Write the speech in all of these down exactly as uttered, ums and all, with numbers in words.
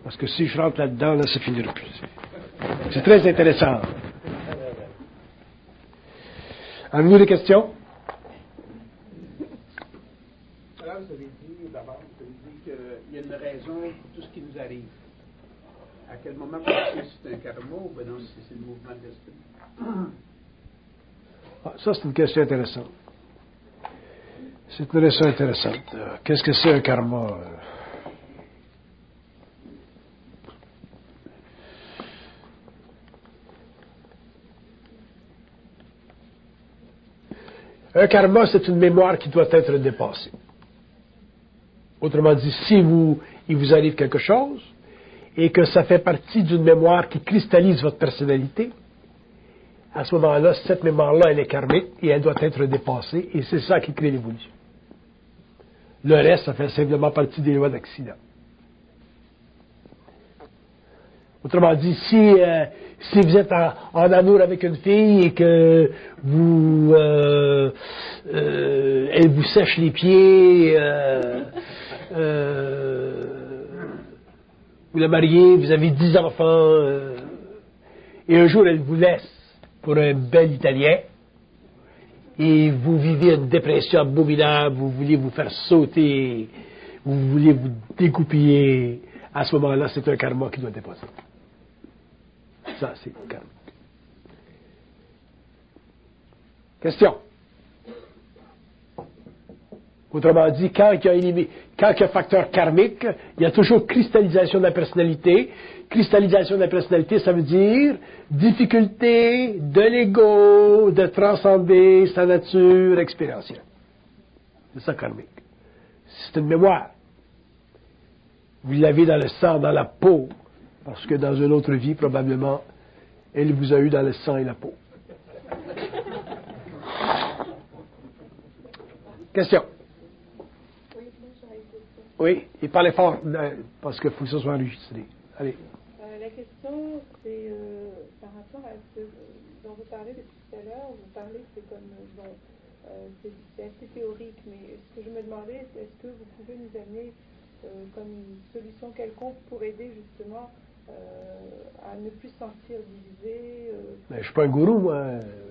Parce que si je rentre là-dedans, là, ça finira plus. C'est très intéressant. Avez-vous des questions? Alors, vous avez dit, d'abord, vous avez dit qu'il y a une raison pour tout ce qui nous arrive. À quel moment penser si c'est un karma ou bien non, si c'est le mouvement de l'esprit? Ah, ça, c'est une question intéressante. C'est une question intéressante. Euh, Qu'est-ce que c'est un karma? Un karma, c'est une mémoire qui doit être dépassée. Autrement dit, si vous, il vous arrive quelque chose et que ça fait partie d'une mémoire qui cristallise votre personnalité, à ce moment-là, cette mémoire-là, elle est karmique et elle doit être dépassée et c'est ça qui crée l'évolution. Le reste, ça fait simplement partie des lois d'accident. Autrement dit, si, euh, si vous êtes en, en amour avec une fille et que vous, euh, euh, elle vous sèche les pieds, euh, euh, vous la mariez, vous avez dix enfants, euh, et un jour elle vous laisse pour un bel Italien, et vous vivez une dépression abominable, vous voulez vous faire sauter, vous voulez vous découpiller, à ce moment-là, c'est un karma qui doit dépasser. Ça, c'est karma. Question. Autrement dit, quand il y a, élimé, quand il y a facteur karmique, il y a toujours cristallisation de la personnalité. Cristallisation de la personnalité, ça veut dire difficulté de l'ego de transcender sa nature expérientielle. C'est ça karmique. C'est une mémoire. Vous l'avez dans le sang, dans la peau, parce que dans une autre vie, probablement, elle vous a eu dans le sang et la peau. Question. Oui, et parlez fort, parce qu'il faut que ça soit enregistré. Allez. Euh, la question, c'est euh, par rapport à ce dont vous parlez depuis tout à l'heure. Vous parlez que c'est comme, bon, euh, c'est, c'est assez théorique, mais ce que je me demandais, c'est est-ce que vous pouvez nous amener euh, comme une solution quelconque pour aider justement euh, à ne plus se sentir divisé euh... Mais je ne suis pas un gourou, moi.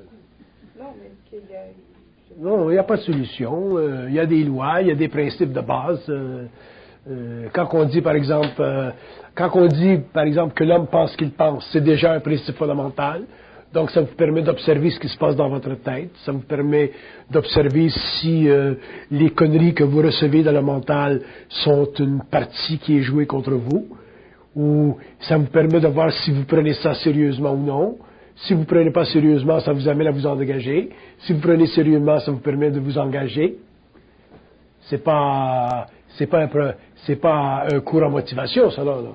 Non, mais est-ce qu'il y a... Non, il n'y a pas de solution. Euh, il y a des lois, il y a des principes de base. Euh, euh, quand on dit, par exemple, euh, quand on dit, par exemple, que l'homme pense qu'il pense, c'est déjà un principe fondamental. Donc, ça vous permet d'observer ce qui se passe dans votre tête. Ça vous permet d'observer si euh, les conneries que vous recevez dans le mental sont une partie qui est jouée contre vous. Ou ça vous permet de voir si vous prenez ça sérieusement ou non. Si vous ne prenez pas sérieusement, ça vous amène à vous engager. Si vous prenez sérieusement, ça vous permet de vous engager. C'est pas, c'est pas un, c'est pas un cours en motivation, ça, là. là.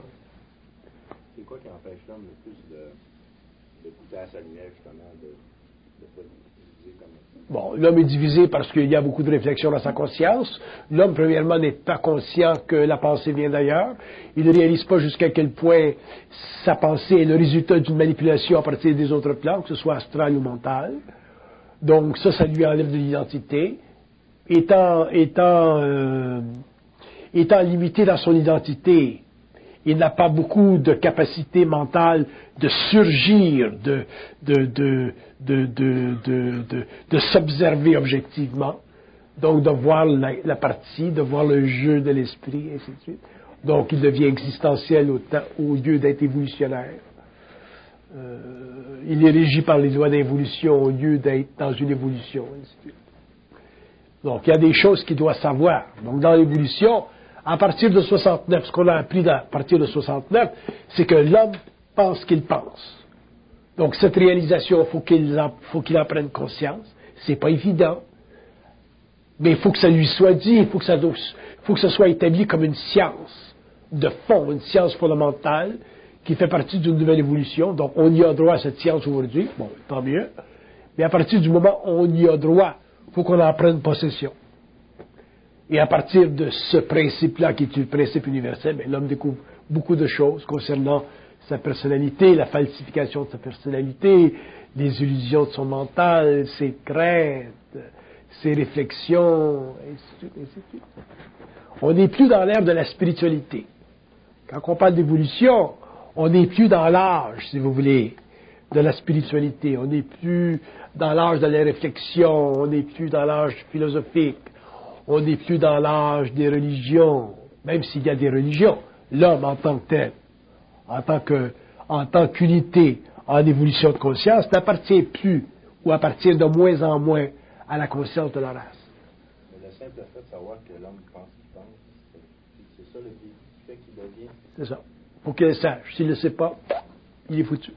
C'est quoi qui empêche l'homme le plus de, de goûter à sa lumière, justement, de ne pas diviser comme ça? Bon, l'homme est divisé parce qu'il y a beaucoup de réflexion dans sa conscience. L'homme, premièrement, n'est pas conscient que la pensée vient d'ailleurs. Il ne réalise pas jusqu'à quel point sa pensée est le résultat d'une manipulation à partir des autres plans, que ce soit astral ou mental. Donc ça, ça lui enlève de l'identité. Étant, étant, euh, étant limité dans son identité, il n'a pas beaucoup de capacité mentale de surgir, de, de, de, de, de, de, de, de s'observer objectivement, donc de voir la, la partie, de voir le jeu de l'esprit, et ainsi de suite. Donc il devient existentiel au, temps, au lieu d'être évolutionnaire. Euh, il est régi par les lois d'évolution au lieu d'être dans une évolution, ainsi de suite. Donc il y a des choses qu'il doit savoir. Donc dans l'évolution, à partir de soixante-neuf, ce qu'on a appris à partir de soixante-neuf, c'est que l'homme pense qu'il pense. Donc cette réalisation, il faut qu'il en, faut qu'il en prenne conscience. C'est pas évident. Mais il faut que ça lui soit dit, il faut que ça, faut que ça soit établi comme une science de fond, une science fondamentale qui fait partie d'une nouvelle évolution. Donc on y a droit à cette science aujourd'hui. Bon, tant mieux. Mais à partir du moment où on y a droit, il faut qu'on en prenne possession. Et à partir de ce principe-là, qui est le principe universel, bien, l'homme découvre beaucoup de choses concernant sa personnalité, la falsification de sa personnalité, les illusions de son mental, ses craintes, ses réflexions, ainsi de suite, ainsi de suite. On n'est plus dans l'ère de la spiritualité. Quand on parle d'évolution, on n'est plus dans l'âge, si vous voulez, de la spiritualité. On n'est plus dans l'âge de la réflexion. On n'est plus dans l'âge philosophique. On n'est plus dans l'âge des religions, même s'il y a des religions. L'homme en tant que tel, en tant que, en tant qu'unité en évolution de conscience, n'appartient plus ou appartient de moins en moins à la conscience de la race. Mais le simple fait de savoir que l'homme pense qu'il pense, c'est, c'est ça le défi qui fait qu'il devient. C'est ça. Faut qu'il le sache. S'il ne le sait pas, il est foutu.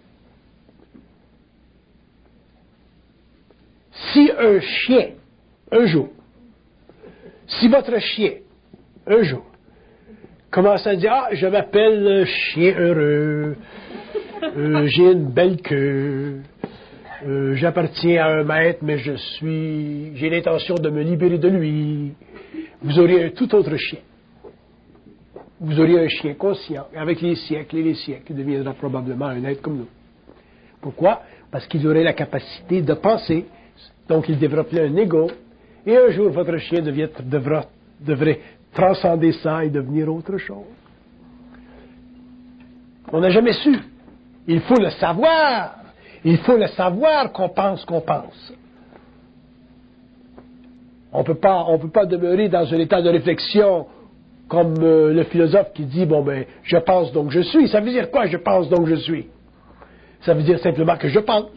Si un chien, un jour, si votre chien, un jour, commence à dire, ah, je m'appelle chien heureux, euh, j'ai une belle queue, euh, j'appartiens à un maître, mais je suis, j'ai l'intention de me libérer de lui, vous auriez un tout autre chien. Vous auriez un chien conscient, et avec les siècles et les siècles, il deviendra probablement un être comme nous. Pourquoi? Parce qu'il aurait la capacité de penser, donc il développerait un ego, et un jour votre chien devient, devra, devrait transcender ça et devenir autre chose. On n'a jamais su. Il faut le savoir. Il faut le savoir qu'on pense qu'on pense. On peut pas, on peut pas demeurer dans un état de réflexion comme euh, le philosophe qui dit, bon ben, je pense donc je suis. Ça veut dire quoi, je pense donc je suis? Ça veut dire simplement que je pense.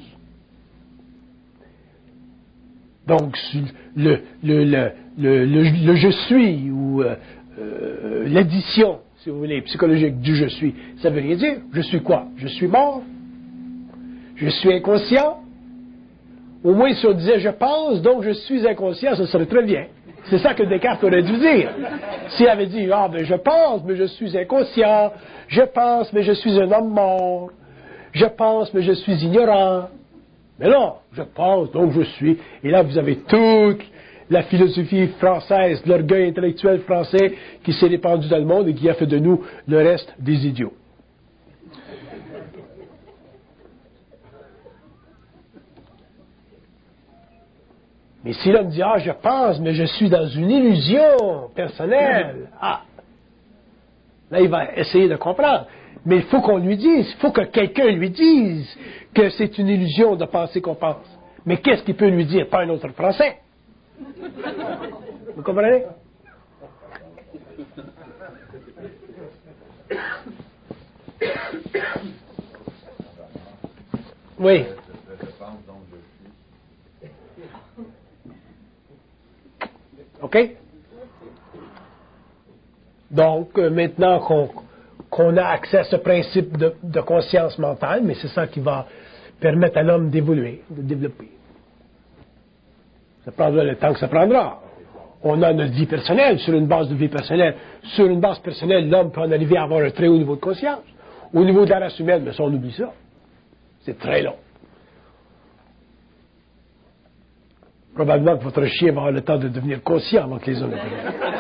Donc, le, le, le, le, le, le je suis, ou euh, euh, l'addition, si vous voulez, psychologique du je suis, ça veut rien dire. Je suis quoi? Je suis mort? Je suis inconscient? Au moins, si on disait je pense, donc je suis inconscient, ça serait très bien. C'est ça que Descartes aurait dû dire. S'il avait dit, ah, ben je pense, mais je suis inconscient, je pense, mais je suis un homme mort, je pense, mais je suis ignorant. Mais non, je pense, donc je suis. Et là, vous avez toute la philosophie française, l'orgueil intellectuel français qui s'est répandu dans le monde et qui a fait de nous le reste des idiots. Mais si l'homme dit, ah, je pense, mais je suis dans une illusion personnelle, ah, là, il va essayer de comprendre. Mais il faut qu'on lui dise, il faut que quelqu'un lui dise que c'est une illusion de penser qu'on pense. Mais qu'est-ce qu'il peut lui dire? Pas un autre Français. Vous comprenez? Oui. OK? Donc, euh, maintenant qu'on qu'on a accès à ce principe de, de conscience mentale, mais c'est ça qui va permettre à l'homme d'évoluer, de développer. Ça prendra le temps que ça prendra. On a notre vie personnelle, sur une base de vie personnelle. Sur une base personnelle, l'homme peut en arriver à avoir un très haut niveau de conscience. Au niveau de la race humaine, mais ça, on oublie ça. C'est très long. Probablement que votre chien va avoir le temps de devenir conscient avant que les hommes le deviennent.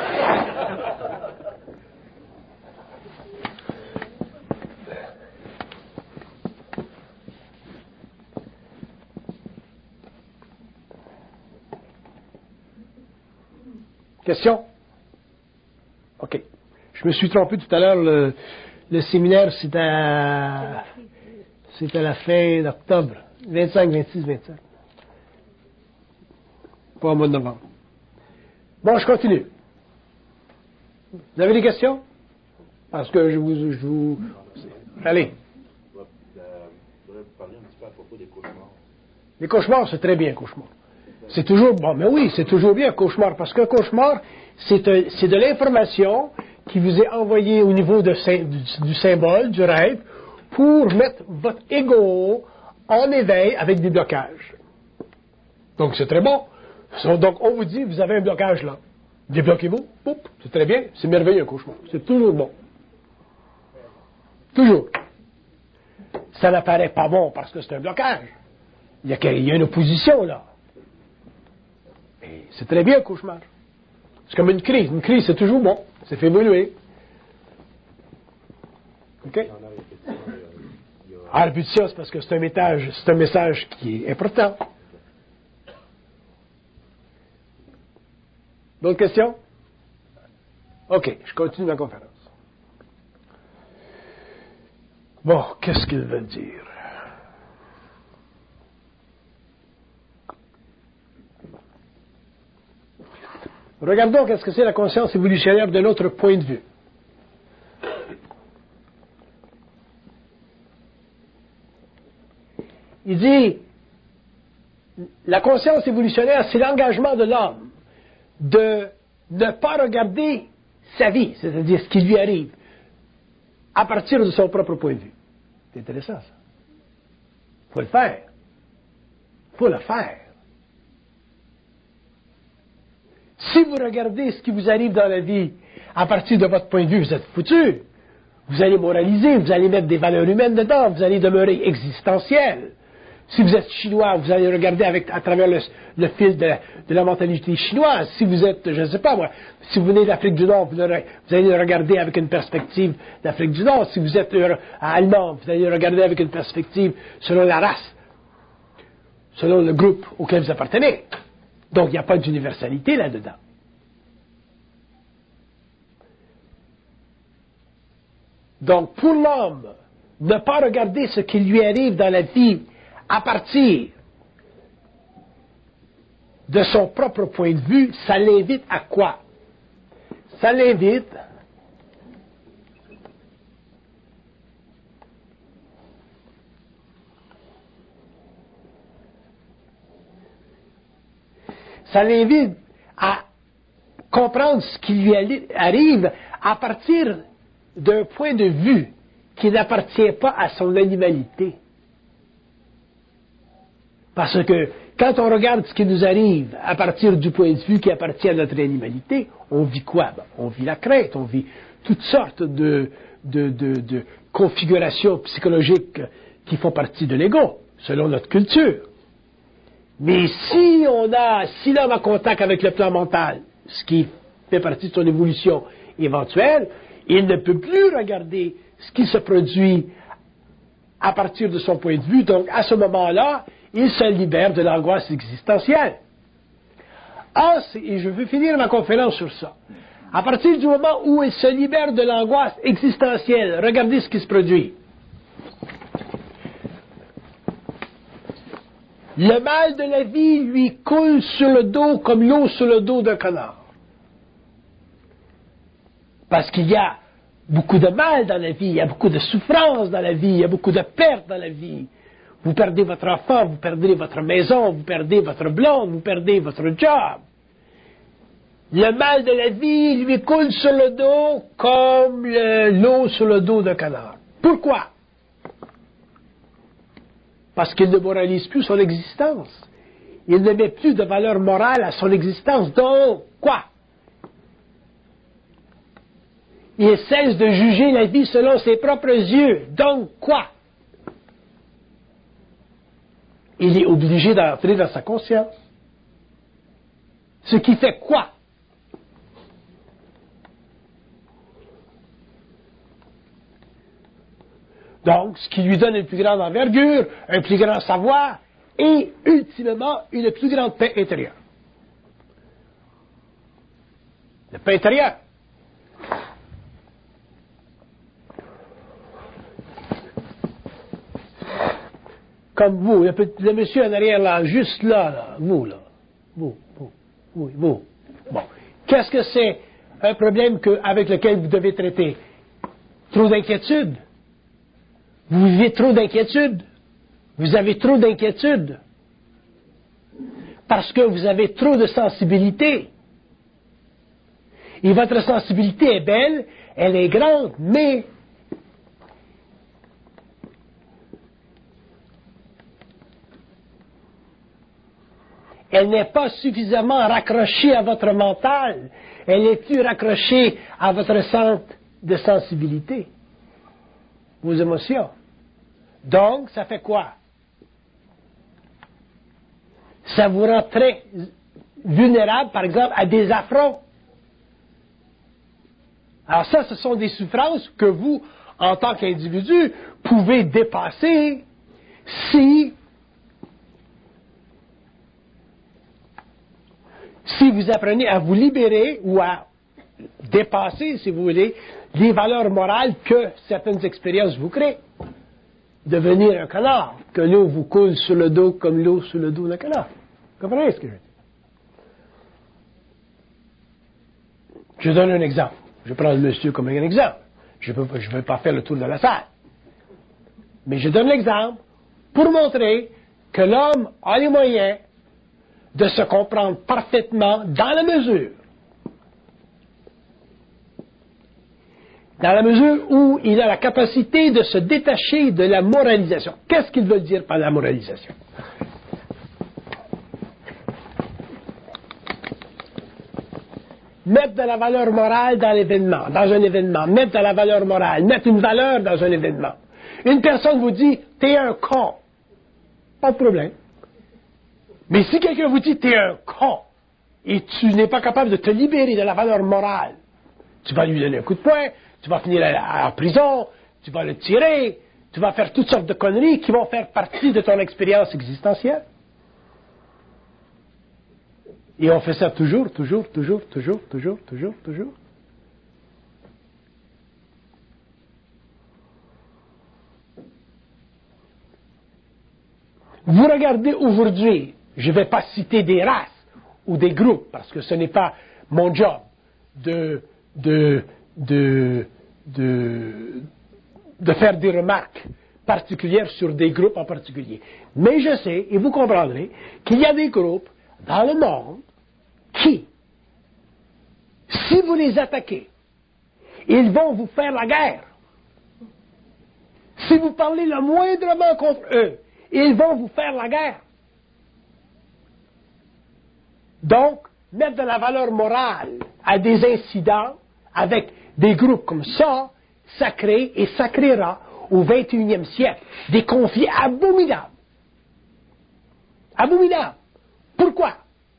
Question? OK. Je me suis trompé tout à l'heure. Le, le séminaire, c'était à, c'était à la fin d'octobre. vingt-cinq, vingt-six, vingt-sept. Pas au mois de novembre. Bon, je continue. Vous avez des questions? Parce que je vous... Je vous... Allez. Je voudrais vous parler un petit peu à propos des cauchemars. Les cauchemars, c'est très bien, cauchemar. C'est toujours, bon, mais oui, c'est toujours bien un cauchemar, parce qu'un cauchemar, c'est, un, c'est de l'information qui vous est envoyée au niveau de, du, du symbole, du rêve, pour mettre votre ego en éveil avec des blocages. Donc, c'est très bon. Donc, on vous dit, vous avez un blocage là. Débloquez-vous. Oups, c'est très bien. C'est merveilleux, un cauchemar. C'est toujours bon. Toujours. Ça n'apparaît pas bon parce que c'est un blocage. Il y a, il y a une opposition là. C'est très bien, un cauchemar. C'est comme une crise. Une crise, c'est toujours bon. Ça fait évoluer. OK? Ah, la répétition, c'est parce que c'est un message, c'est un message qui est important. D'autres questions? OK, je continue ma conférence. Bon, qu'est-ce qu'ils veulent dire? Regardons qu'est-ce que c'est la conscience évolutionnaire de notre point de vue. Il dit, la conscience évolutionnaire, c'est l'engagement de l'homme de ne pas regarder sa vie, c'est-à-dire ce qui lui arrive, à partir de son propre point de vue. C'est intéressant, ça. Il faut le faire. Il faut le faire. Si vous regardez ce qui vous arrive dans la vie à partir de votre point de vue, vous êtes foutu. Vous allez moraliser, vous allez mettre des valeurs humaines dedans, vous allez demeurer existentiel. Si vous êtes chinois, vous allez regarder avec, à travers le, le fil de, de la mentalité chinoise. Si vous êtes, je ne sais pas moi, si vous venez d'Afrique du Nord, vous, le, vous allez le regarder avec une perspective d'Afrique du Nord. Si vous êtes euh, allemand, vous allez le regarder avec une perspective selon la race, selon le groupe auquel vous appartenez. Donc, il n'y a pas d'universalité là-dedans. Donc, pour l'homme, ne pas regarder ce qui lui arrive dans la vie à partir de son propre point de vue, ça l'invite à quoi? Ça l'invite ça l'invite à comprendre ce qui lui arrive à partir d'un point de vue qui n'appartient pas à son animalité. Parce que quand on regarde ce qui nous arrive à partir du point de vue qui appartient à notre animalité, on vit quoi? Ben, on vit la crainte, on vit toutes sortes de, de, de, de configurations psychologiques qui font partie de l'ego, selon notre culture. Mais si on a, si l'homme a contact avec le plan mental, ce qui fait partie de son évolution éventuelle, il ne peut plus regarder ce qui se produit à partir de son point de vue. Donc, à ce moment-là, il se libère de l'angoisse existentielle. Ah, et je veux finir ma conférence sur ça. À partir du moment où il se libère de l'angoisse existentielle, regardez ce qui se produit. Le mal de la vie lui coule sur le dos comme l'eau sur le dos d'un canard. Parce qu'il y a beaucoup de mal dans la vie, il y a beaucoup de souffrance dans la vie, il y a beaucoup de pertes dans la vie. Vous perdez votre enfant, vous perdez votre maison, vous perdez votre blonde, vous perdez votre job. Le mal de la vie lui coule sur le dos comme le, l'eau sur le dos d'un canard. Pourquoi? Parce qu'il ne moralise plus son existence. Il ne met plus de valeur morale à son existence. Donc, quoi? Il cesse de juger la vie selon ses propres yeux. Donc, quoi? Il est obligé d'entrer dans sa conscience. Ce qui fait quoi? Donc, ce qui lui donne une plus grande envergure, un plus grand savoir et, ultimement, une plus grande paix intérieure. La paix intérieure. Comme vous, le, le monsieur en arrière là, juste là, là, vous là, vous, vous, oui, vous. Bon, qu'est-ce que c'est un problème que, avec lequel vous devez traiter? Trop d'inquiétude. Vous vivez trop d'inquiétude. Vous avez trop d'inquiétude. Parce que vous avez trop de sensibilité. Et votre sensibilité est belle, elle est grande, mais elle n'est pas suffisamment raccrochée à votre mental. Elle est plus raccrochée à votre centre de sensibilité, vos émotions. Donc, ça fait quoi? Ça vous rend très vulnérable, par exemple, à des affronts. Alors ça, ce sont des souffrances que vous, en tant qu'individu, pouvez dépasser si si vous apprenez à vous libérer ou à dépasser, si vous voulez, les valeurs morales que certaines expériences vous créent. devenir un canard, que l'eau vous coule sur le dos comme l'eau sur le dos d'un canard. Vous comprenez ce que je veux dire? Je donne un exemple. Je prends le monsieur comme un exemple. Je ne veux, je veux pas faire le tour de la salle. Mais je donne l'exemple pour montrer que l'homme a les moyens de se comprendre parfaitement dans la mesure. Dans la mesure où il a la capacité de se détacher de la moralisation. Qu'est-ce qu'il veut dire par la moralisation? Mettre de la valeur morale dans l'événement, dans un événement. Mettre de la valeur morale, mettre une valeur dans un événement. Une personne vous dit, t'es un con. Pas de problème. Mais si quelqu'un vous dit, t'es un con, et tu n'es pas capable de te libérer de la valeur morale, tu vas lui donner un coup de poing, tu vas finir en prison, tu vas le tirer, tu vas faire toutes sortes de conneries qui vont faire partie de ton expérience existentielle. Et on fait ça toujours, toujours, toujours, toujours, toujours, toujours, toujours. Vous regardez aujourd'hui, je ne vais pas citer des races ou des groupes, parce que ce n'est pas mon job de, de, de, de, de faire des remarques particulières sur des groupes en particulier. Mais je sais, et vous comprendrez, qu'il y a des groupes dans le monde qui, si vous les attaquez, ils vont vous faire la guerre. Si vous parlez le moindrement contre eux, ils vont vous faire la guerre. Donc, mettre de la valeur morale à des incidents avec des groupes comme ça, ça crée et ça créera au vingt et unième siècle des conflits abominables. Abominables. Pourquoi?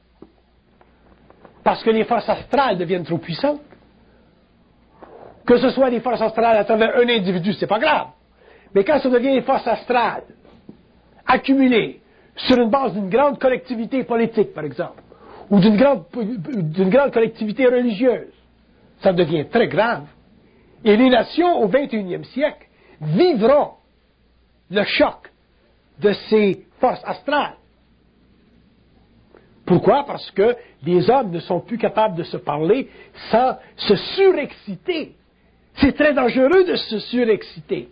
Parce que les forces astrales deviennent trop puissantes. Que ce soit des forces astrales à travers un individu, c'est pas grave. Mais quand ça devient des forces astrales accumulées sur une base d'une grande collectivité politique, par exemple, ou d'une grande, d'une grande collectivité religieuse, ça devient très grave. Et les nations, au vingt et unième siècle, vivront le choc de ces forces astrales. Pourquoi? Parce que les hommes ne sont plus capables de se parler sans se surexciter. C'est très dangereux de se surexciter.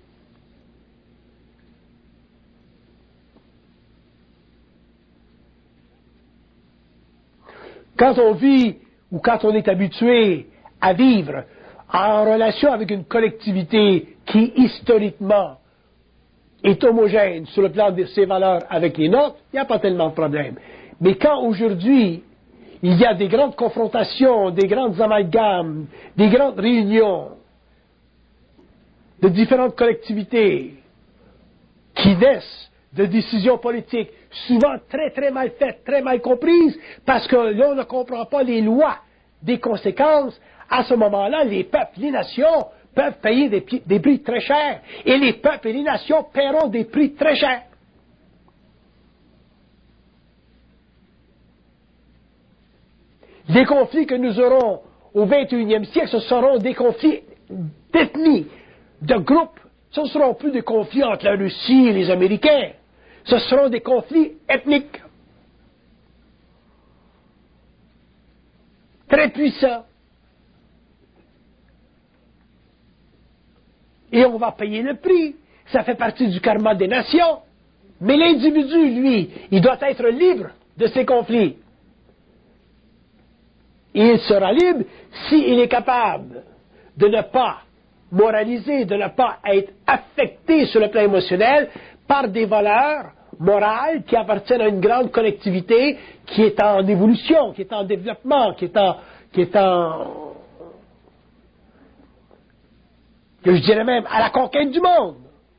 Quand on vit ou quand on est habitué à vivre en relation avec une collectivité qui historiquement est homogène sur le plan de ses valeurs avec les nôtres, il n'y a pas tellement de problème. Mais quand aujourd'hui, il y a des grandes confrontations, des grandes amalgames, des grandes réunions de différentes collectivités qui naissent de décisions politiques souvent très très mal faites, très mal comprises, parce que l'on ne comprend pas les lois des conséquences, à ce moment-là, les peuples, les nations peuvent payer des, des prix très chers, et les peuples et les nations paieront des prix très chers. Les conflits que nous aurons au vingt et unième siècle, ce seront des conflits d'ethnie, de groupes. Ce ne seront plus des conflits entre la Russie et les Américains. Ce seront des conflits ethniques. Très puissants. Et on va payer le prix. Ça fait partie du karma des nations. Mais l'individu, lui, il doit être libre de ces conflits. Et il sera libre s'il est capable de ne pas moraliser, de ne pas être affecté sur le plan émotionnel par des valeurs morales qui appartiennent à une grande collectivité qui est en évolution, qui est en développement, qui est en, qui est en, que je dirais même à la conquête du monde.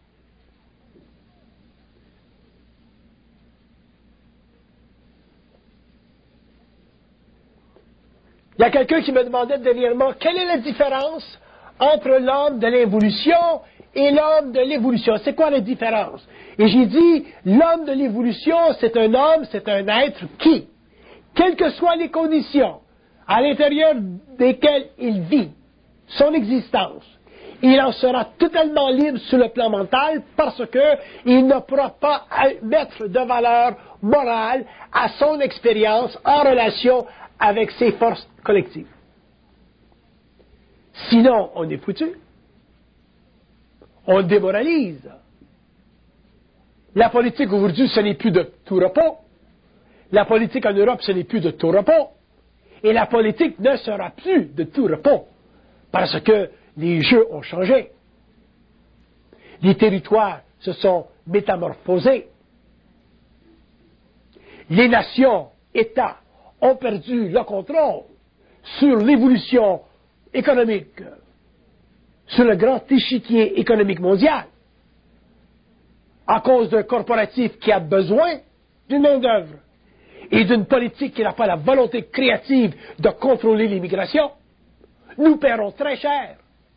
Il y a quelqu'un qui me demandait dernièrement quelle est la différence entre l'homme de l'évolution et l'homme de l'évolution. C'est quoi la différence? Et j'ai dit, l'homme de l'évolution, c'est un homme, c'est un être qui, quelles que soient les conditions à l'intérieur desquelles il vit, son existence, il en sera totalement libre sur le plan mental parce qu'il ne pourra pas mettre de valeur morale à son expérience en relation avec ses forces collectives. Sinon, on est foutu. On démoralise. La politique aujourd'hui, ce n'est plus de tout repos. La politique en Europe, ce n'est plus de tout repos. Et la politique ne sera plus de tout repos. Parce que les jeux ont changé. Les territoires se sont métamorphosés. Les nations, États, ont perdu le contrôle sur l'évolution économique, sur le grand échiquier économique mondial, à cause d'un corporatif qui a besoin d'une main-d'œuvre et d'une politique qui n'a pas la volonté créative de contrôler l'immigration. Nous paierons très cher.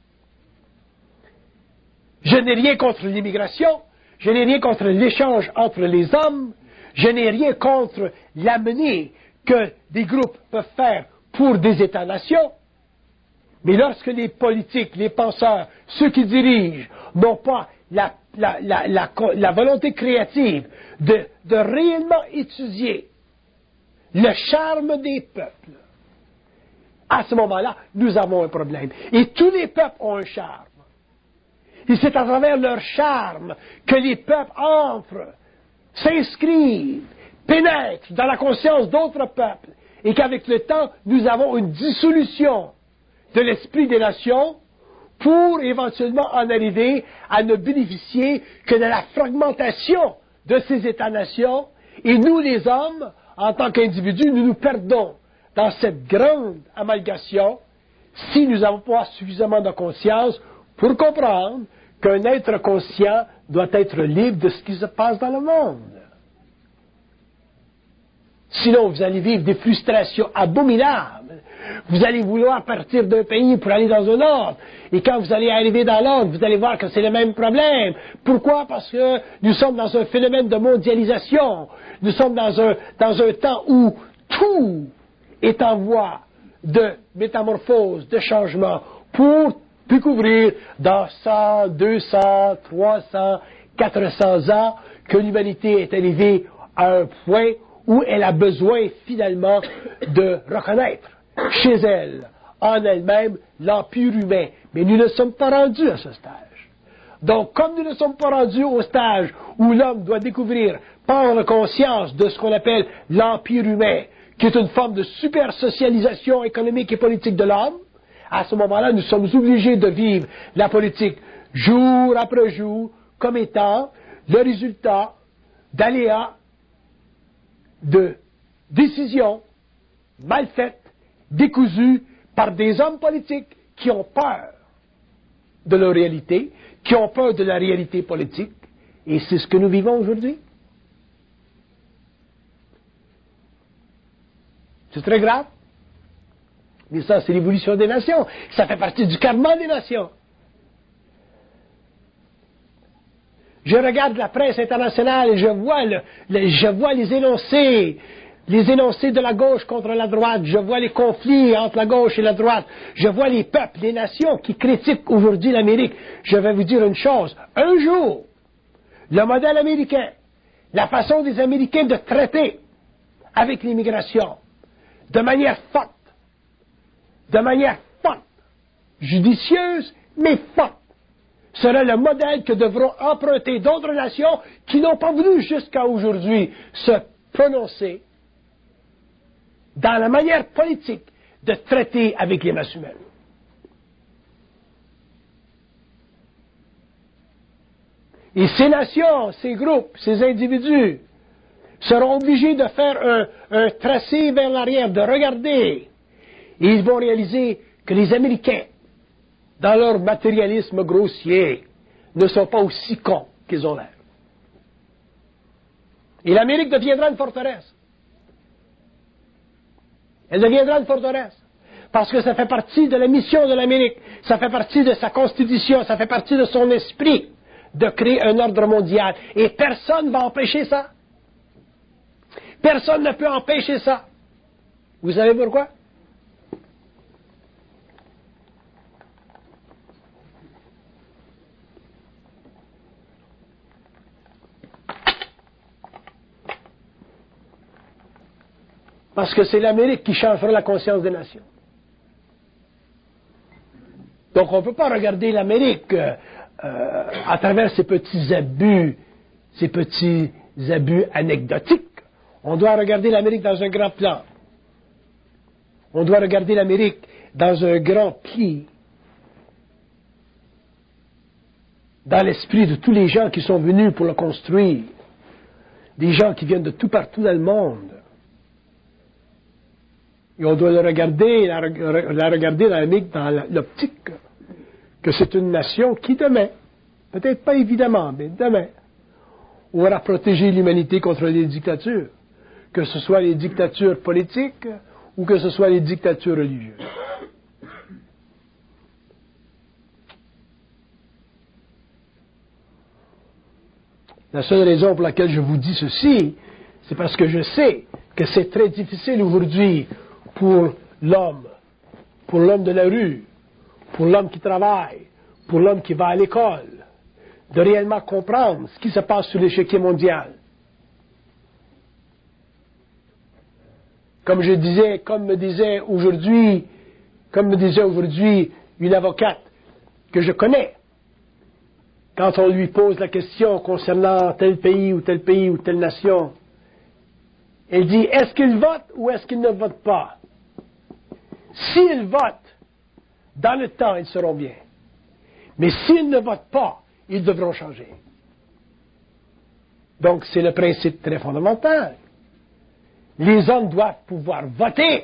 Je n'ai rien contre l'immigration, je n'ai rien contre l'échange entre les hommes, je n'ai rien contre l'amener que des groupes peuvent faire pour des États-nations. Mais lorsque les politiques, les penseurs, ceux qui dirigent, n'ont pas la, la, la, la, la volonté créative de, de réellement étudier le charme des peuples, à ce moment-là, nous avons un problème. Et tous les peuples ont un charme. Et c'est à travers leur charme que les peuples entrent, s'inscrivent, pénètrent dans la conscience d'autres peuples. Et qu'avec le temps, nous avons une dissolution de l'esprit des nations pour éventuellement en arriver à ne bénéficier que de la fragmentation de ces États-nations. Et nous, les hommes, en tant qu'individus, nous nous perdons dans cette grande amalgation si nous n'avons pas suffisamment de conscience pour comprendre qu'un être conscient doit être libre de ce qui se passe dans le monde. Sinon, vous allez vivre des frustrations abominables. Vous allez vouloir partir d'un pays pour aller dans un autre. Et quand vous allez arriver dans l'autre, vous allez voir que c'est le même problème. Pourquoi? Parce que nous sommes dans un phénomène de mondialisation. Nous sommes dans un, dans un temps où tout est en voie de métamorphose, de changement, pour découvrir dans cent, deux cents, trois cents, quatre cents ans que l'humanité est arrivée à un point où elle a besoin finalement de reconnaître chez elle, en elle-même, l'empire humain. Mais nous ne sommes pas rendus à ce stage. Donc, comme nous ne sommes pas rendus au stage où l'homme doit découvrir, prendre conscience de ce qu'on appelle l'empire humain, qui est une forme de super-socialisation économique et politique de l'homme, à ce moment-là, nous sommes obligés de vivre la politique jour après jour comme étant le résultat d'aléas, de décisions mal faites, décousues par des hommes politiques qui ont peur de leur réalité, qui ont peur de la réalité politique, et c'est ce que nous vivons aujourd'hui. C'est très grave. Mais ça, c'est l'évolution des nations. Ça fait partie du karma des nations. Je regarde la presse internationale et je vois, le, le, je vois les énoncés, les énoncés de la gauche contre la droite. Je vois les conflits entre la gauche et la droite. Je vois les peuples, les nations qui critiquent aujourd'hui l'Amérique. Je vais vous dire une chose. Un jour, le modèle américain, la façon des Américains de traiter avec l'immigration, de manière forte, de manière forte, judicieuse, mais forte, sera le modèle que devront emprunter d'autres nations qui n'ont pas voulu jusqu'à aujourd'hui se prononcer dans la manière politique de traiter avec les masses humaines. Et ces nations, ces groupes, ces individus seront obligés de faire un, un tracé vers l'arrière, de regarder. Et ils vont réaliser que les Américains, dans leur matérialisme grossier, ne sont pas aussi cons qu'ils ont l'air. Et l'Amérique deviendra une forteresse. Elle deviendra une forteresse. Parce que ça fait partie de la mission de l'Amérique. Ça fait partie de sa constitution. Ça fait partie de son esprit de créer un ordre mondial. Et personne ne va empêcher ça. Personne ne peut empêcher ça. Vous savez pourquoi? Parce que c'est l'Amérique qui changera la conscience des nations. Donc on ne peut pas regarder l'Amérique euh, euh, à travers ces petits abus, ces petits abus anecdotiques. On doit regarder l'Amérique dans un grand plan. On doit regarder l'Amérique dans un grand pli. Dans l'esprit de tous les gens qui sont venus pour le construire. Des gens qui viennent de tout partout dans le monde. Et on doit le regarder, la, la regarder dans l'Amérique dans l'optique que c'est une nation qui demain, peut-être pas évidemment, mais demain, aura protégé l'humanité contre les dictatures, que ce soit les dictatures politiques ou que ce soit les dictatures religieuses. La seule raison pour laquelle je vous dis ceci, c'est parce que je sais que c'est très difficile aujourd'hui pour l'homme, pour l'homme de la rue, pour l'homme qui travaille, pour l'homme qui va à l'école, de réellement comprendre ce qui se passe sur l'échiquier mondial. Comme je disais, comme me disait aujourd'hui, comme me disait aujourd'hui une avocate que je connais, quand on lui pose la question concernant tel pays ou tel pays ou telle nation, elle dit, est-ce qu'il vote ou est-ce qu'il ne vote pas? S'ils votent, dans le temps, ils seront bien. Mais s'ils ne votent pas, ils devront changer. Donc, c'est le principe très fondamental. Les hommes doivent pouvoir voter.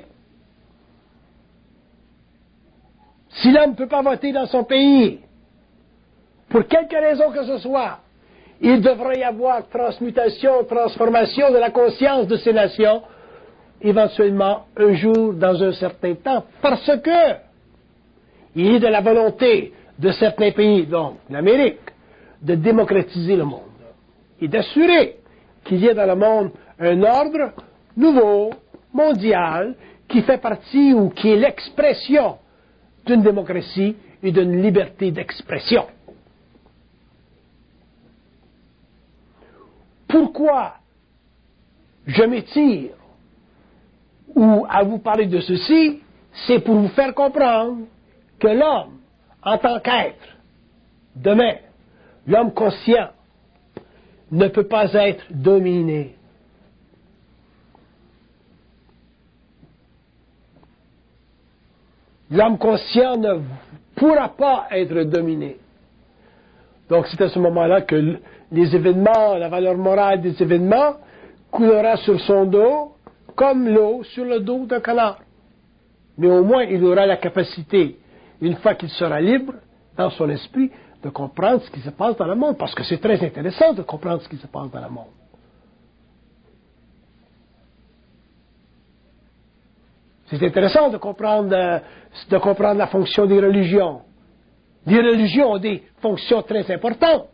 Si l'homme ne peut pas voter dans son pays, pour quelque raison que ce soit, il devrait y avoir transmutation, transformation de la conscience de ces nations, éventuellement un jour, dans un certain temps, parce que il est de la volonté de certains pays, donc l'Amérique, de démocratiser le monde et d'assurer qu'il y ait dans le monde un ordre nouveau, mondial, qui fait partie ou qui est l'expression d'une démocratie et d'une liberté d'expression. Pourquoi je m'étire ou à vous parler de ceci, c'est pour vous faire comprendre que l'homme, en tant qu'être, demain, l'homme conscient, ne peut pas être dominé. L'homme conscient ne pourra pas être dominé. Donc c'est à ce moment-là que les événements, la valeur morale des événements, coulera sur son dos comme l'eau sur le dos d'un canard. Mais au moins il aura la capacité, une fois qu'il sera libre, dans son esprit, de comprendre ce qui se passe dans le monde, parce que c'est très intéressant de comprendre ce qui se passe dans le monde. C'est intéressant de comprendre, de comprendre la fonction des religions. Les religions ont des fonctions très importantes.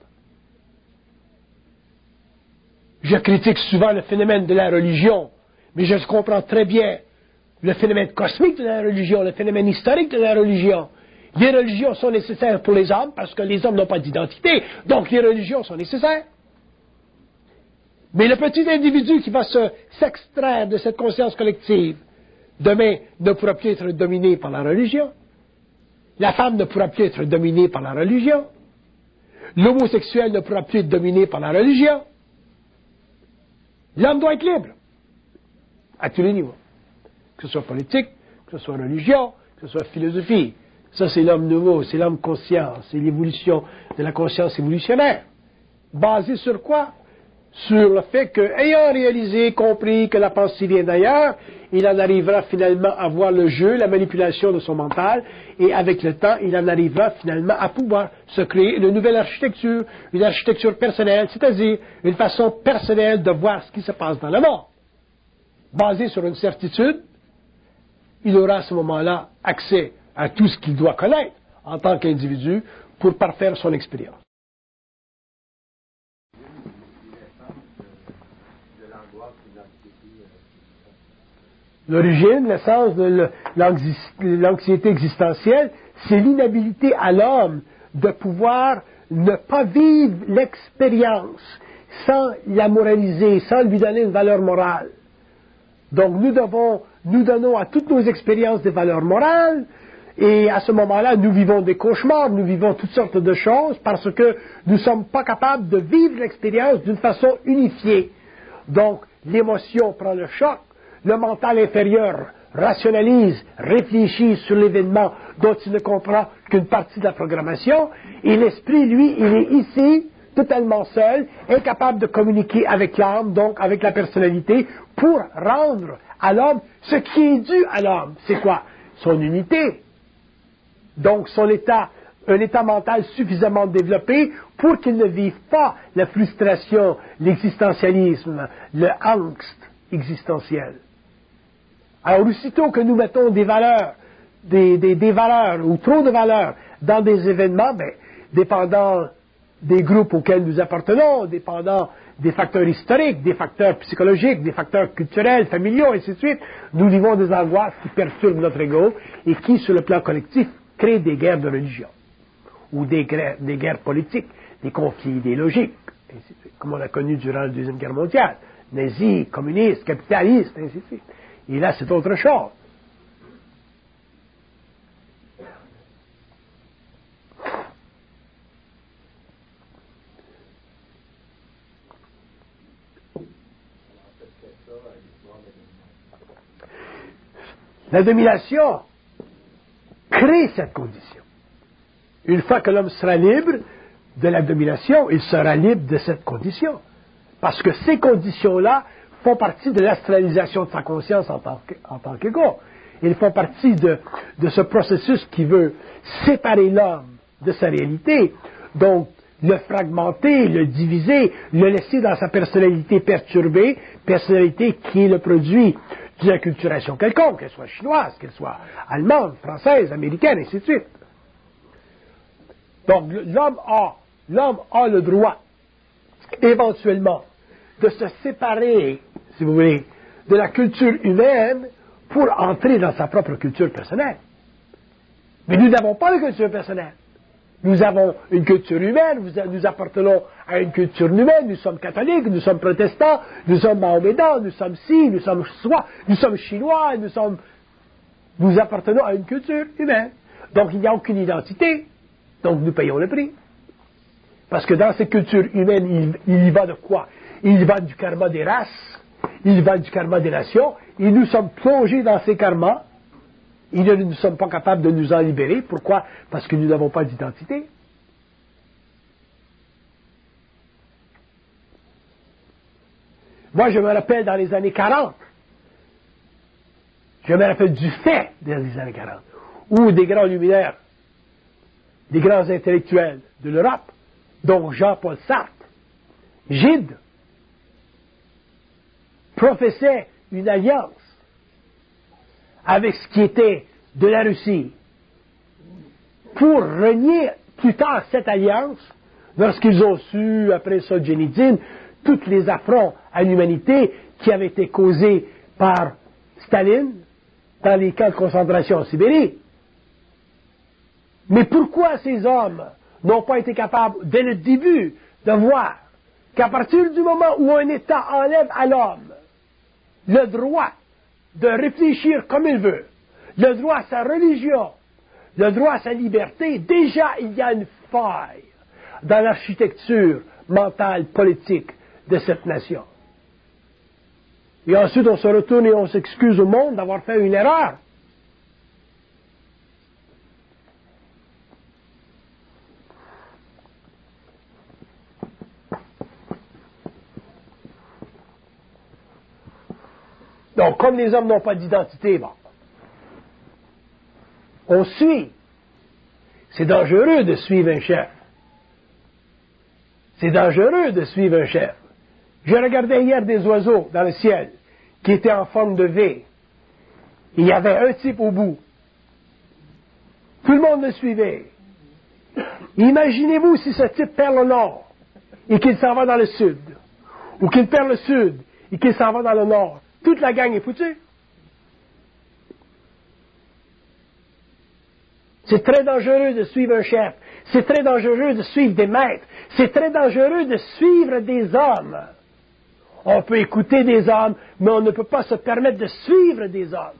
Je critique souvent le phénomène de la religion, mais je comprends très bien le phénomène cosmique de la religion, le phénomène historique de la religion. Les religions sont nécessaires pour les hommes parce que les hommes n'ont pas d'identité, donc les religions sont nécessaires. Mais le petit individu qui va se, s'extraire de cette conscience collective, demain ne pourra plus être dominé par la religion. La femme ne pourra plus être dominée par la religion. L'homosexuel ne pourra plus être dominé par la religion. L'homme doit être libre, à tous les niveaux. Que ce soit politique, que ce soit religion, que ce soit philosophie. Ça, c'est l'homme nouveau, c'est l'homme conscient, c'est l'évolution de la conscience évolutionnaire. Basé sur quoi? Sur le fait que, ayant réalisé, compris que la pensée vient d'ailleurs, il en arrivera finalement à voir le jeu, la manipulation de son mental, et avec le temps, il en arrivera finalement à pouvoir se créer une nouvelle architecture, une architecture personnelle, c'est-à-dire une façon personnelle de voir ce qui se passe dans le monde. Basé sur une certitude, il aura à ce moment-là accès à tout ce qu'il doit connaître en tant qu'individu pour parfaire son expérience. L'origine, l'essence de l'anxiété existentielle, c'est l'inhabilité à l'homme de pouvoir ne pas vivre l'expérience sans la moraliser, sans lui donner une valeur morale. Donc nous devons, nous donnons à toutes nos expériences des valeurs morales, et à ce moment-là, nous vivons des cauchemars, nous vivons toutes sortes de choses, parce que nous ne sommes pas capables de vivre l'expérience d'une façon unifiée. Donc, l'émotion prend le choc, le mental inférieur rationalise, réfléchit sur l'événement dont il ne comprend qu'une partie de la programmation, et l'esprit, lui, il est ici, totalement seul, incapable de communiquer avec l'âme, donc avec la personnalité, pour rendre à l'homme ce qui est dû à l'homme. C'est quoi? Son unité. Donc son état, un état mental suffisamment développé pour qu'il ne vive pas la frustration, l'existentialisme, le angst existentiel. Alors aussitôt que nous mettons des valeurs, des, des, des valeurs ou trop de valeurs dans des événements, ben, dépendant des groupes auxquels nous appartenons, dépendant des facteurs historiques, des facteurs psychologiques, des facteurs culturels, familiaux, et ainsi de suite, nous vivons des angoisses qui perturbent notre ego et qui, sur le plan collectif, créent des guerres de religion, ou des guerres, des guerres politiques, des conflits idéologiques, ainsi de suite, comme on a connu durant la Deuxième Guerre mondiale, nazis, communistes, capitalistes, ainsi de suite. Et là, c'est autre chose. La domination crée cette condition. Une fois que l'homme sera libre de la domination, il sera libre de cette condition. Parce que ces conditions-là font partie de l'astralisation de sa conscience en tant, que, en tant qu'ego. Ils font partie de, de ce processus qui veut séparer l'homme de sa réalité. Donc, le fragmenter, le diviser, le laisser dans sa personnalité perturbée, personnalité qui est le produit d'une acculturation quelconque, qu'elle soit chinoise, qu'elle soit allemande, française, américaine, et ainsi de suite. Donc, l'homme a, l'homme a le droit, éventuellement, de se séparer, si vous voulez, de la culture humaine pour entrer dans sa propre culture personnelle. Mais nous n'avons pas de culture personnelle. Nous avons une culture humaine, nous appartenons à une culture humaine, nous sommes catholiques, nous sommes protestants, nous sommes mahomédans, nous sommes ci, nous sommes soi, nous sommes chinois, nous sommes... Nous appartenons à une culture humaine. Donc il n'y a aucune identité, donc nous payons le prix. Parce que dans ces cultures humaines, il, il y va de quoi? Il y va du karma des races, il y va du karma des nations, et nous sommes plongés dans ces karmas, et nous ne sommes pas capables de nous en libérer. Pourquoi? Parce que nous n'avons pas d'identité. Moi, je me rappelle dans les années quarante, je me rappelle du fait dans les années quarante, où des grands luminaires, des grands intellectuels de l'Europe, dont Jean-Paul Sartre, Gide, professaient une alliance avec ce qui était de la Russie, pour renier plus tard cette alliance, lorsqu'ils ont su, après Solzhenitsyn, tous les affronts à l'humanité qui avaient été causés par Staline dans les camps de concentration en Sibérie. Mais pourquoi ces hommes n'ont pas été capables, dès le début, de voir qu'à partir du moment où un État enlève à l'homme le droit de réfléchir comme il veut, le droit à sa religion, le droit à sa liberté, déjà il y a une faille dans l'architecture mentale, politique de cette nation. Et ensuite on se retourne et on s'excuse au monde d'avoir fait une erreur. Donc, comme les hommes n'ont pas d'identité, bon, on suit. C'est dangereux de suivre un chef. C'est dangereux de suivre un chef. Je regardais hier des oiseaux dans le ciel qui étaient en forme de V. Il y avait un type au bout. Tout le monde le suivait. Imaginez-vous si ce type perd le nord et qu'il s'en va dans le sud, ou qu'il perd le sud et qu'il s'en va dans le nord. Toute la gang est foutue. C'est très dangereux de suivre un chef. C'est très dangereux de suivre des maîtres. C'est très dangereux de suivre des hommes. On peut écouter des hommes, mais on ne peut pas se permettre de suivre des hommes.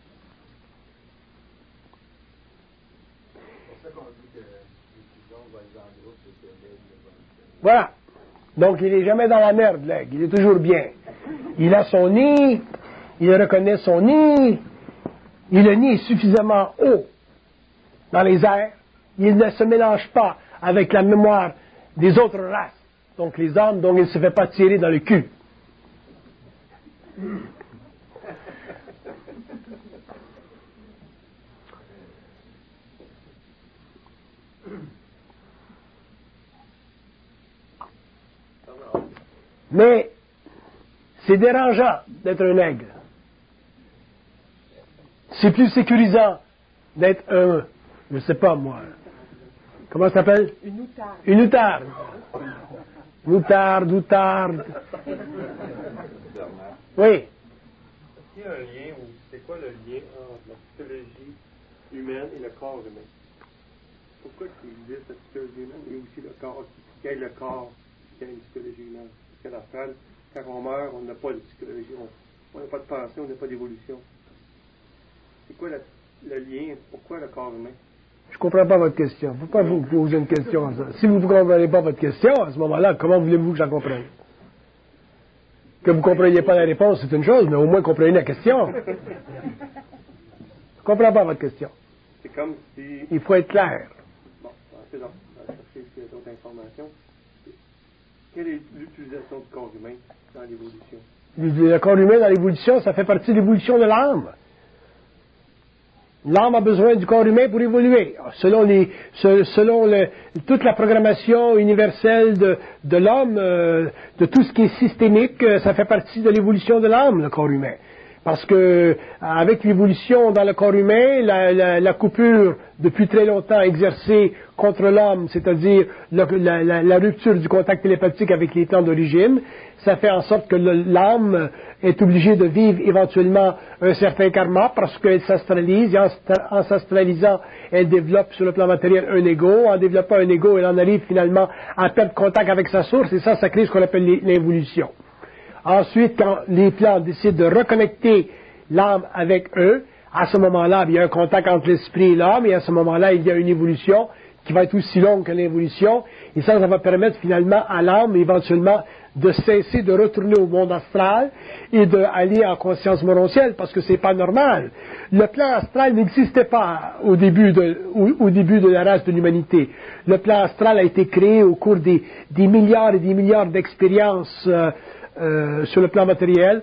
Voilà. Donc, il n'est jamais dans la merde, l'aigle. Il est toujours bien. Il a son nid, il reconnaît son nid, et le nid est suffisamment haut dans les airs. Il ne se mélange pas avec la mémoire des autres races, donc les hommes, donc il ne se fait pas tirer dans le cul. Mais c'est dérangeant d'être un aigle. C'est plus sécurisant d'être un, je ne sais pas moi, comment ça s'appelle? Une outarde. Une outarde. Outarde, outarde. Oui. Est-ce qu'il y a un lien, ou c'est quoi le lien entre la psychologie humaine et le corps humain? Pourquoi il existe la psychologie humaine et aussi le corps, qui est le corps, qui a une psychologie humaine? Parce qu'à la fin, quand on meurt, on n'a pas de psychologie, on n'a pas de pensée, on n'a pas d'évolution. C'est quoi la, le lien? Pourquoi le corps humain? Je ne comprends pas votre question. Il ne faut pas vous poser une question à ça. Si vous ne comprenez pas votre question, à ce moment-là, comment voulez-vous que je la comprenne? Que vous ne compreniez pas la réponse, c'est une chose, mais au moins comprenez la question. Je ne comprends pas votre question. C'est comme si... Il faut être clair. Bon, c'est là. On va chercher s'il y a d'autres informations. Quelle est l'utilisation du corps humain dans l'évolution? Le corps humain dans l'évolution, ça fait partie de l'évolution de l'âme. L'âme a besoin du corps humain pour évoluer. Selon, les, selon le, toute la programmation universelle de, de l'homme, euh, de tout ce qui est systémique, ça fait partie de l'évolution de l'âme, le corps humain. Parce que avec l'évolution dans le corps humain, la, la, la coupure depuis très longtemps exercée contre l'homme, c'est-à-dire la, la, la rupture du contact télépathique avec les plans d'origine, ça fait en sorte que l'âme est obligée de vivre éventuellement un certain karma parce qu'elle s'astralise, et en, en s'astralisant, elle développe sur le plan matériel un ego, en développant un ego, elle en arrive finalement à perdre contact avec sa source, et ça, ça crée ce qu'on appelle l'évolution. Ensuite, quand les plans décident de reconnecter l'âme avec eux, à ce moment-là, il y a un contact entre l'esprit et l'âme, et à ce moment-là, il y a une évolution qui va être aussi longue que l'évolution, et ça, ça va permettre finalement à l'âme, éventuellement, de cesser de retourner au monde astral et d'aller en conscience morontielle, parce que c'est pas normal. Le plan astral n'existait pas au début de, au, au début de la race de l'humanité. Le plan astral a été créé au cours des, des milliards et des milliards d'expériences euh, euh, sur le plan matériel,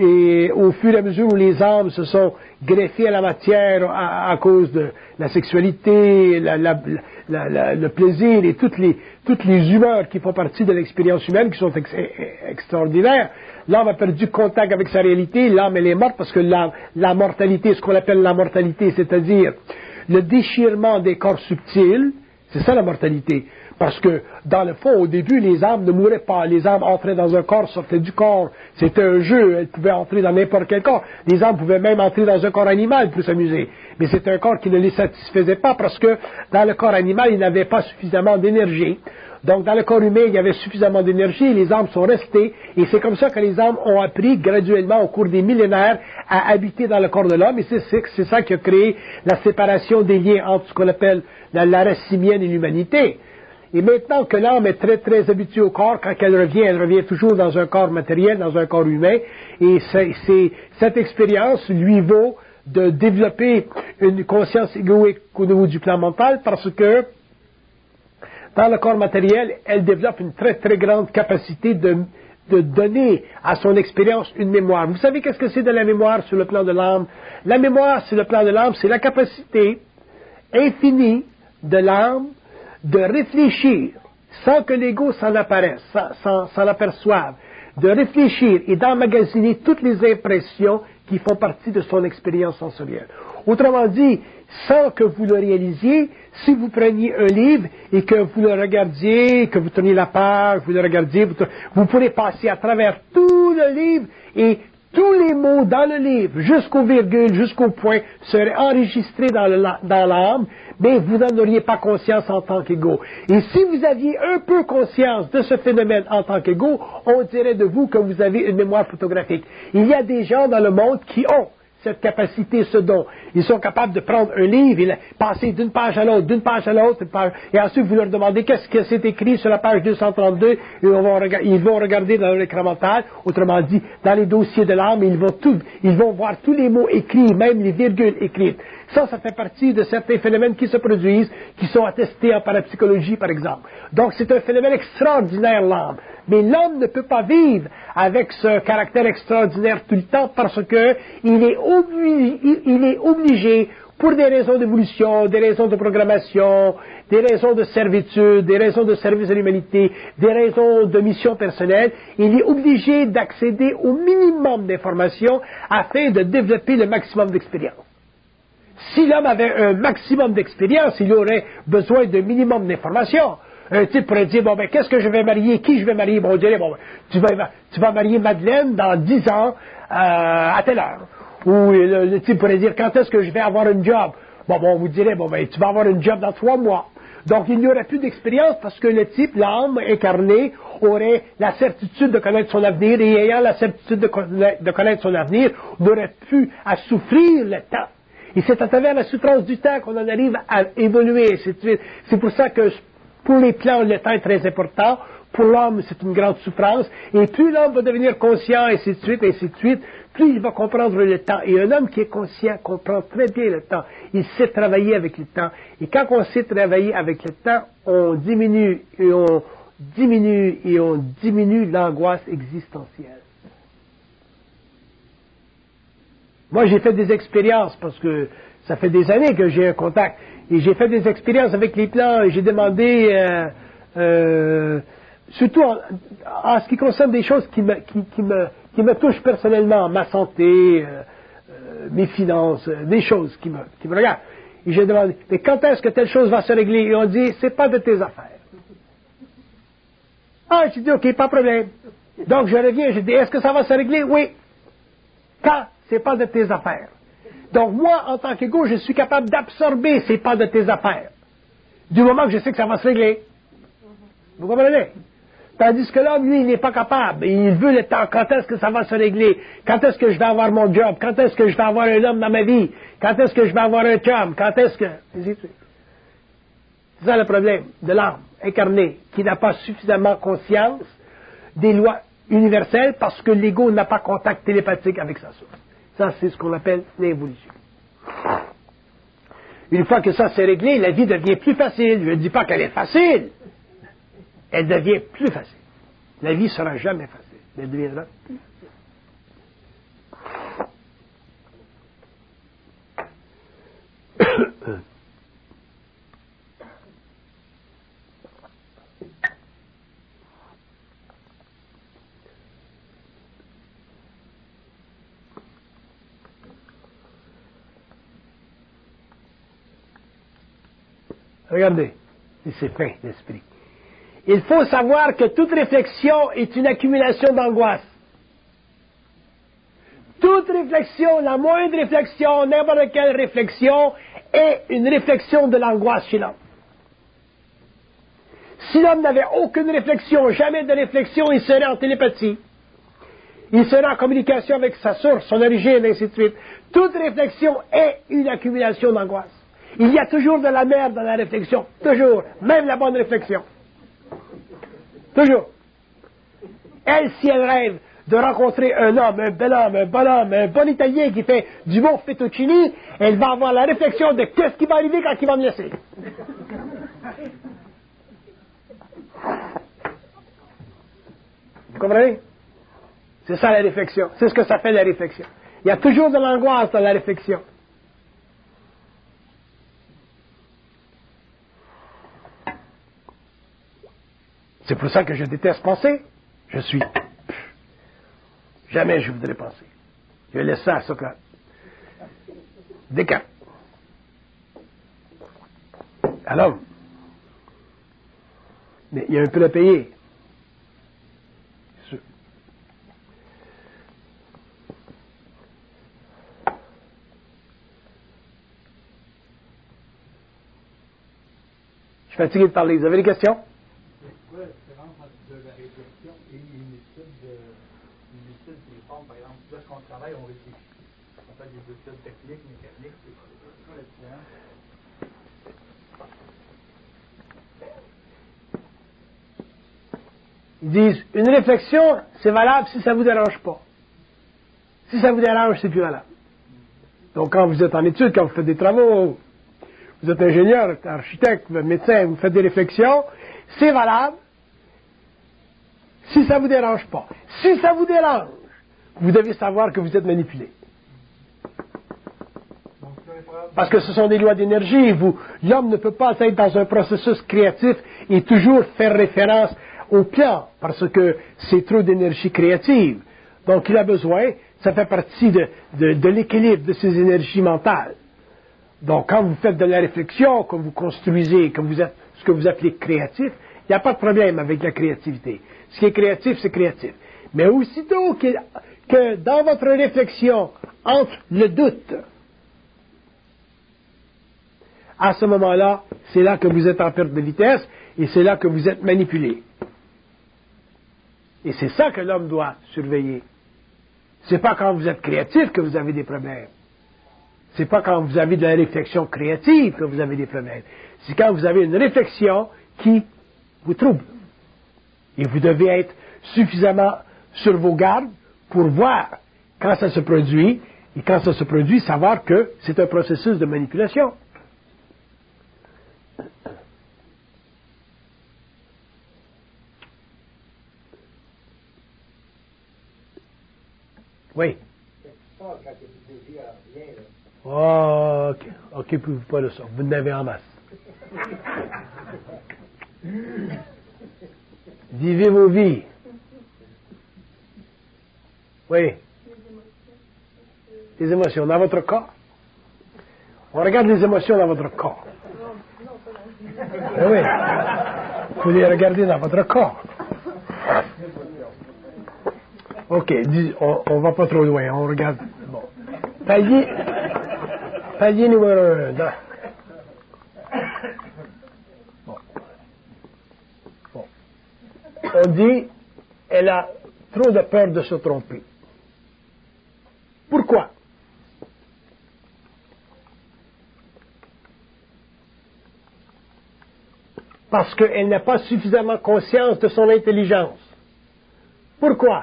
et au fur et à mesure où les âmes se sont greffées à la matière à, à cause de la sexualité, la, la, la, la, le plaisir et toutes les, toutes les humeurs qui font partie de l'expérience humaine, qui sont ex, extraordinaires, l'âme a perdu contact avec sa réalité, l'âme elle est morte parce que la, la mortalité, ce qu'on appelle la mortalité, c'est-à-dire le déchirement des corps subtils, c'est ça la mortalité. Parce que, dans le fond, au début, les âmes ne mouraient pas. Les âmes entraient dans un corps, sortaient du corps. C'était un jeu. Elles pouvaient entrer dans n'importe quel corps. Les âmes pouvaient même entrer dans un corps animal pour s'amuser. Mais c'était un corps qui ne les satisfaisait pas parce que, dans le corps animal, il n'avait pas suffisamment d'énergie. Donc, dans le corps humain, il y avait suffisamment d'énergie et les âmes sont restées. Et c'est comme ça que les âmes ont appris graduellement, au cours des millénaires, à habiter dans le corps de l'homme. Et c'est, c'est, c'est ça qui a créé la séparation des liens entre ce qu'on appelle la, la race simienne et l'humanité. Et maintenant que l'âme est très très habituée au corps, quand elle revient, elle revient toujours dans un corps matériel, dans un corps humain, et c'est, c'est, cette expérience lui vaut de développer une conscience égoïque au niveau du plan mental, parce que dans le corps matériel, elle développe une très très grande capacité de, de donner à son expérience une mémoire. Vous savez qu'est-ce que c'est de la mémoire sur le plan de l'âme? La mémoire sur le plan de l'âme, c'est la capacité infinie de l'âme de réfléchir, sans que l'ego s'en apparaisse, sans, sans, sans l'aperçoive, de réfléchir et d'emmagasiner toutes les impressions qui font partie de son expérience sensorielle. Autrement dit, sans que vous le réalisiez, si vous preniez un livre et que vous le regardiez, que vous tourniez la page, vous le regardiez, vous, vous pourrez passer à travers tout le livre et tous les mots dans le livre, jusqu'au virgule, jusqu'au point, seraient enregistrés dans, le, dans l'âme, mais vous n'en auriez pas conscience en tant qu'égaux. Et si vous aviez un peu conscience de ce phénomène en tant qu'égaux, on dirait de vous que vous avez une mémoire photographique. Il y a des gens dans le monde qui ont cette capacité, ce don. Ils sont capables de prendre un livre et passer d'une page à l'autre, d'une page à l'autre, et ensuite vous leur demandez qu'est-ce que c'est écrit sur la page deux cent trente-deux, et on va rega- ils vont regarder dans l'écran mental, autrement dit, dans les dossiers de l'âme, ils vont tout, ils vont voir tous les mots écrits, même les virgules écrites. Ça, ça fait partie de certains phénomènes qui se produisent, qui sont attestés en parapsychologie, par exemple. Donc, c'est un phénomène extraordinaire, l'âme. Mais l'homme ne peut pas vivre avec ce caractère extraordinaire tout le temps parce que il est obligé, il est obligé pour des raisons d'évolution, des raisons de programmation, des raisons de servitude, des raisons de service à l'humanité, des raisons de mission personnelle, il est obligé d'accéder au minimum d'informations afin de développer le maximum d'expérience. Si l'homme avait un maximum d'expérience, il aurait besoin d'un minimum d'informations. Un type pourrait dire, bon, ben, qu'est-ce que je vais marier, qui je vais marier? Bon, on dirait, bon, ben, tu vas, tu vas marier Madeleine dans dix ans, euh, à telle heure. Ou le, le type pourrait dire, quand est-ce que je vais avoir un job? Bon, bon, on vous dirait, bon, ben, tu vas avoir un job dans trois mois. Donc, il n'y aurait plus d'expérience parce que le type, l'âme incarnée, aurait la certitude de connaître son avenir et ayant la certitude de, de connaître son avenir, n'aurait plus à souffrir le temps. Et c'est à travers la souffrance du temps qu'on en arrive à évoluer, et ainsi de suite. C'est pour ça que pour les plans, le temps est très important. Pour l'homme, c'est une grande souffrance. Et plus l'homme va devenir conscient, et ainsi de suite, et ainsi de suite, plus il va comprendre le temps. Et un homme qui est conscient comprend très bien le temps. Il sait travailler avec le temps. Et quand on sait travailler avec le temps, on diminue et on diminue et on diminue l'angoisse existentielle. Moi, j'ai fait des expériences parce que ça fait des années que j'ai un contact. Et j'ai fait des expériences avec les plans et j'ai demandé, euh, euh, surtout en, en ce qui concerne des choses qui me, qui, qui me, qui me touchent personnellement, ma santé, euh, euh, mes finances, euh, des choses qui me, qui me regardent. Et j'ai demandé, mais quand est-ce que telle chose va se régler? Et on dit, c'est pas de tes affaires. Ah, j'ai dit, ok, pas de problème. Donc je reviens, je dis, est-ce que ça va se régler? Oui. Quand? C'est pas de tes affaires. Donc moi, en tant qu'égo, je suis capable d'absorber c'est pas de tes affaires. Du moment que je sais que ça va se régler. Vous comprenez? Tandis que l'homme, lui, il n'est pas capable. Il veut le temps. Quand est-ce que ça va se régler? Quand est-ce que je vais avoir mon job? Quand est-ce que je vais avoir un homme dans ma vie? Quand est-ce que je vais avoir un chum? Quand est-ce que... C'est ça le problème de l'âme incarnée, qui n'a pas suffisamment conscience des lois universelles parce que l'ego n'a pas contact télépathique avec sa source. Ça, c'est ce qu'on appelle l'évolution. Une fois que ça s'est réglé, la vie devient plus facile. Je ne dis pas qu'elle est facile. Elle devient plus facile. La vie ne sera jamais facile. Mais elle deviendra plus facile. Regardez, c'est fin d'esprit. Il faut savoir que toute réflexion est une accumulation d'angoisse. Toute réflexion, la moindre réflexion, n'importe quelle réflexion, est une réflexion de l'angoisse chez l'homme. Si l'homme n'avait aucune réflexion, jamais de réflexion, il serait en télépathie. Il serait en communication avec sa source, son origine, et ainsi de suite. Toute réflexion est une accumulation d'angoisse. Il y a toujours de la merde dans la réflexion. Toujours. Même la bonne réflexion. Toujours. Elle, si elle rêve de rencontrer un homme, un bel homme, un bon homme, un bon Italien qui fait du bon fettuccini, elle va avoir la réflexion de qu'est-ce qui va arriver quand il va me laisser. Vous comprenez? C'est ça la réflexion. C'est ce que ça fait la réflexion. Il y a toujours de l'angoisse dans la réflexion. C'est pour ça que je déteste penser. Je suis... Jamais je voudrais penser. Je laisse ça à Socrate. Descartes. Alors, mais il y a un prix à payer. fatigué de parler. Vous avez des questions? C'est quoi la différence entre de la réflexion et une étude, de, une étude des formes? Par exemple, lorsqu'on travaille, on réfléchit. On fait des études techniques, mécaniques. C'est quoi la différence? Ils disent, une réflexion, c'est valable si ça ne vous dérange pas. Si ça vous dérange, c'est plus valable. Donc, quand vous êtes en études, quand vous faites des travaux, vous êtes ingénieur, architecte, médecin, vous faites des réflexions, c'est valable si ça ne vous dérange pas. Si ça vous dérange, vous devez savoir que vous êtes manipulé. Parce que ce sont des lois d'énergie. Vous, l'homme ne peut pas être dans un processus créatif et toujours faire référence au plan, parce que c'est trop d'énergie créative. Donc, il a besoin, ça fait partie de, de, de l'équilibre de ses énergies mentales. Donc, quand vous faites de la réflexion, quand vous construisez, quand vous êtes ce que vous appelez créatif, il n'y a pas de problème avec la créativité. Ce qui est créatif, c'est créatif. Mais aussitôt que, que dans votre réflexion entre le doute, à ce moment-là, c'est là que vous êtes en perte de vitesse et c'est là que vous êtes manipulé. Et c'est ça que l'homme doit surveiller. C'est pas quand vous êtes créatif que vous avez des problèmes. C'est pas quand vous avez de la réflexion créative que vous avez des problèmes. C'est quand vous avez une réflexion qui vous trouble. Et vous devez être suffisamment sur vos gardes pour voir quand ça se produit, et quand ça se produit, savoir que c'est un processus de manipulation. Oui. Oh, ok. Occupez-vous pas de ça. Vous en avez en masse. Vivez vos vies. Oui. Les émotions dans votre corps. On regarde les émotions dans votre corps. Oui. Il faut les regarder dans votre corps. OK, on, on va pas trop loin, on regarde. Bon. Palier, palier numéro un. Dans. Bon. Bon. On dit, elle a trop de peur de se tromper. Pourquoi? Parce qu'elle n'a pas suffisamment conscience de son intelligence. Pourquoi?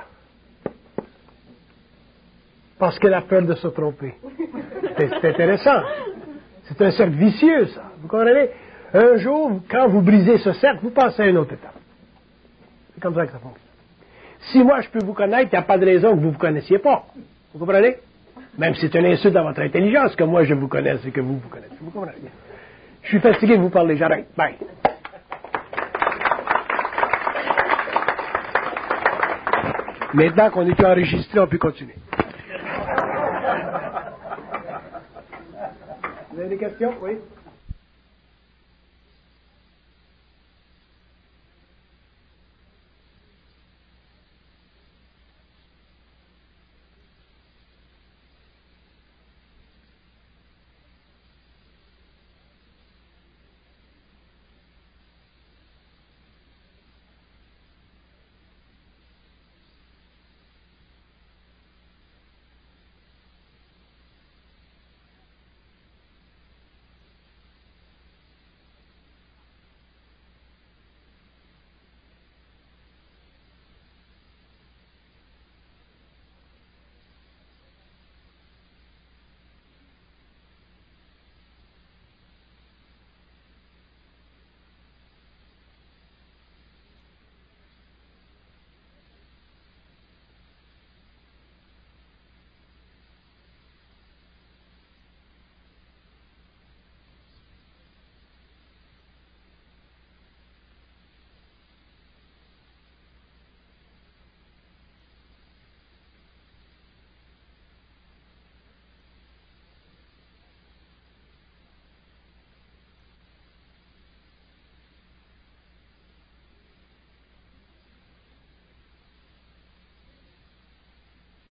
Parce qu'elle a peur de se tromper. C'est, c'est intéressant. C'est un cercle vicieux, ça. Vous comprenez? Un jour, quand vous brisez ce cercle, vous passez à une autre étape. C'est comme ça que ça fonctionne. Si moi, je peux vous connaître, il n'y a pas de raison que vous ne vous connaissiez pas. Vous comprenez? Même si c'est une insulte dans votre intelligence que moi, je vous connaisse et que vous vous connaissez. Vous comprenez? Je suis fatigué de vous parler. J'arrête. Bye. Maintenant qu'on est enregistré, on peut continuer. Vous avez des questions? Oui?